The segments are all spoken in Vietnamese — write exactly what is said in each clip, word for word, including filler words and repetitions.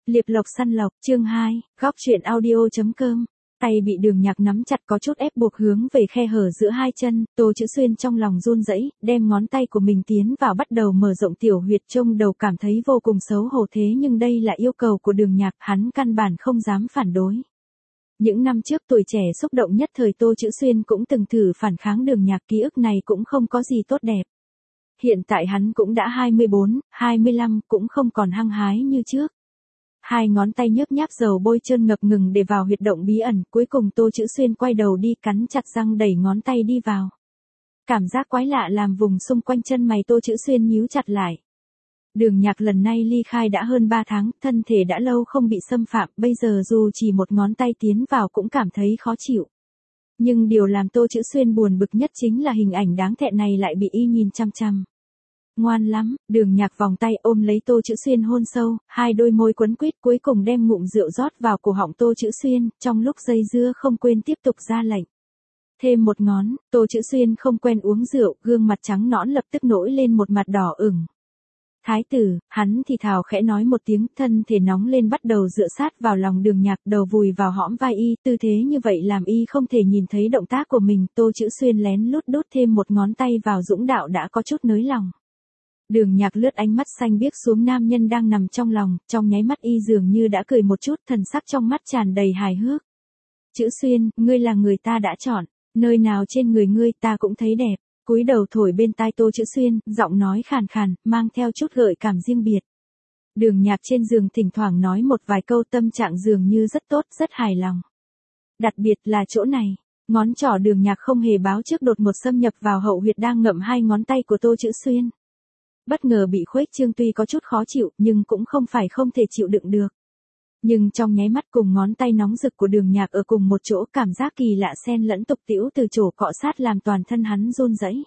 Liệp lộc săn lộc, chương hai, góc truyện audio.com. Tay bị Đường Nhạc nắm chặt có chút ép buộc hướng về khe hở giữa hai chân, Tô Chữ Xuyên trong lòng run rẩy, đem ngón tay của mình tiến vào bắt đầu mở rộng tiểu huyệt, trông đầu cảm thấy vô cùng xấu hổ, thế nhưng đây là yêu cầu của Đường Nhạc, hắn căn bản không dám phản đối. Những năm trước tuổi trẻ xúc động nhất thời Tô Chữ Xuyên cũng từng thử phản kháng Đường Nhạc, ký ức này cũng không có gì tốt đẹp. Hiện tại hắn cũng đã hai mươi bốn, hai mươi lăm, cũng không còn hăng hái như trước. Hai ngón tay nhớp nháp dầu bôi trơn ngập ngừng để vào huyệt động bí ẩn, cuối cùng Tô Chữ Xuyên quay đầu đi, cắn chặt răng đẩy ngón tay đi vào. Cảm giác quái lạ làm vùng xung quanh chân mày Tô Chữ Xuyên nhíu chặt lại. Đường Nhạc lần này ly khai đã hơn ba tháng, thân thể đã lâu không bị xâm phạm, bây giờ dù chỉ một ngón tay tiến vào cũng cảm thấy khó chịu. Nhưng điều làm Tô Chữ Xuyên buồn bực nhất chính là hình ảnh đáng thẹn này lại bị y nhìn chăm chăm. Ngoan lắm, Đường Nhạc vòng tay ôm lấy Tô Chữ Xuyên hôn sâu, hai đôi môi quấn quýt, cuối cùng đem ngụm rượu rót vào cổ họng Tô Chữ Xuyên, trong lúc dây dưa không quên tiếp tục ra lệnh. Thêm một ngón, Tô Chữ Xuyên không quen uống rượu, gương mặt trắng nõn lập tức nổi lên một mặt đỏ ửng. Thái tử, hắn thì thào khẽ nói một tiếng, thân thể nóng lên bắt đầu dựa sát vào lòng Đường Nhạc, đầu vùi vào hõm vai y, tư thế như vậy làm y không thể nhìn thấy động tác của mình. Tô Chữ Xuyên lén lút đút thêm một ngón tay vào dũng đạo đã có chút nới lòng. Đường Nhạc lướt ánh mắt xanh biếc xuống nam nhân đang nằm trong lòng, trong nháy mắt y dường như đã cười một chút, thần sắc trong mắt tràn đầy hài hước. Chữ Xuyên, ngươi là người ta đã chọn, nơi nào trên người ngươi ta cũng thấy đẹp. Cúi đầu thổi bên tai Tô Chữ Xuyên, giọng nói khàn khàn, mang theo chút gợi cảm riêng biệt. Đường Nhạc trên giường thỉnh thoảng nói một vài câu, tâm trạng dường như rất tốt, rất hài lòng. Đặc biệt là chỗ này, ngón trỏ Đường Nhạc không hề báo trước đột ngột xâm nhập vào hậu huyệt đang ngậm hai ngón tay của Tô Chữ Xuyên. Bất ngờ bị khuếch trương tuy có chút khó chịu, nhưng cũng không phải không thể chịu đựng được. Nhưng trong nháy mắt cùng ngón tay nóng rực của Đường Nhạc ở cùng một chỗ, cảm giác kỳ lạ xen lẫn tục tĩu từ chỗ cọ sát làm toàn thân hắn run rẩy.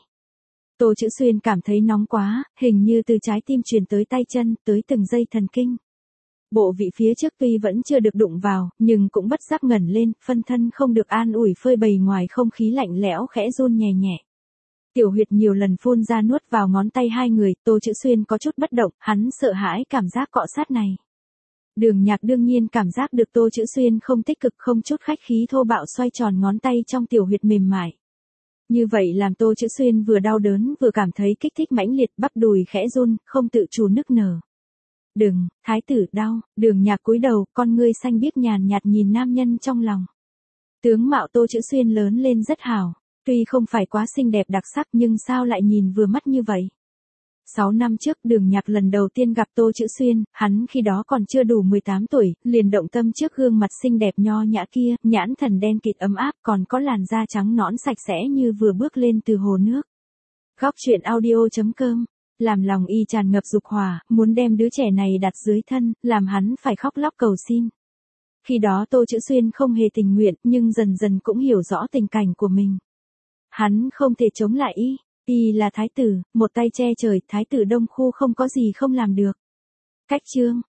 Tô Chữ Xuyên cảm thấy nóng quá, hình như từ trái tim truyền tới tay chân, tới từng dây thần kinh. Bộ vị phía trước tuy vẫn chưa được đụng vào, nhưng cũng bất giác ngẩng lên, phân thân không được an ủi phơi bày ngoài không khí lạnh lẽo khẽ run nhẹ nhẹ. Tiểu huyệt nhiều lần phun ra nuốt vào ngón tay hai người, Tô Chữ Xuyên có chút bất động, hắn sợ hãi cảm giác cọ sát này. Đường Nhạc đương nhiên cảm giác được Tô Chữ Xuyên không tích cực, không chút khách khí thô bạo xoay tròn ngón tay trong tiểu huyệt mềm mại. Như vậy làm Tô Chữ Xuyên vừa đau đớn vừa cảm thấy kích thích mãnh liệt, bắp đùi khẽ run, không tự chủ nức nở. Đừng, thái tử, đau. Đường Nhạc cúi đầu, con ngươi xanh biếc nhàn nhạt nhìn nam nhân trong lòng. Tướng mạo Tô Chữ Xuyên lớn lên rất hảo. Tuy không phải quá xinh đẹp đặc sắc nhưng sao lại nhìn vừa mắt như vậy. Sáu năm trước Đường Nhạc lần đầu tiên gặp Tô Chữ Xuyên, hắn khi đó còn chưa đủ mười tám tuổi, liền động tâm trước gương mặt xinh đẹp nho nhã kia, nhãn thần đen kịt ấm áp, còn có làn da trắng nõn sạch sẽ như vừa bước lên từ hồ nước. Góc truyện audio.com, làm lòng y tràn ngập dục hỏa, muốn đem đứa trẻ này đặt dưới thân, làm hắn phải khóc lóc cầu xin. Khi đó Tô Chữ Xuyên không hề tình nguyện, nhưng dần dần cũng hiểu rõ tình cảnh của mình. Hắn không thể chống lại y, y là thái tử, một tay che trời, thái tử Đông Khu không có gì không làm được. Cách chương,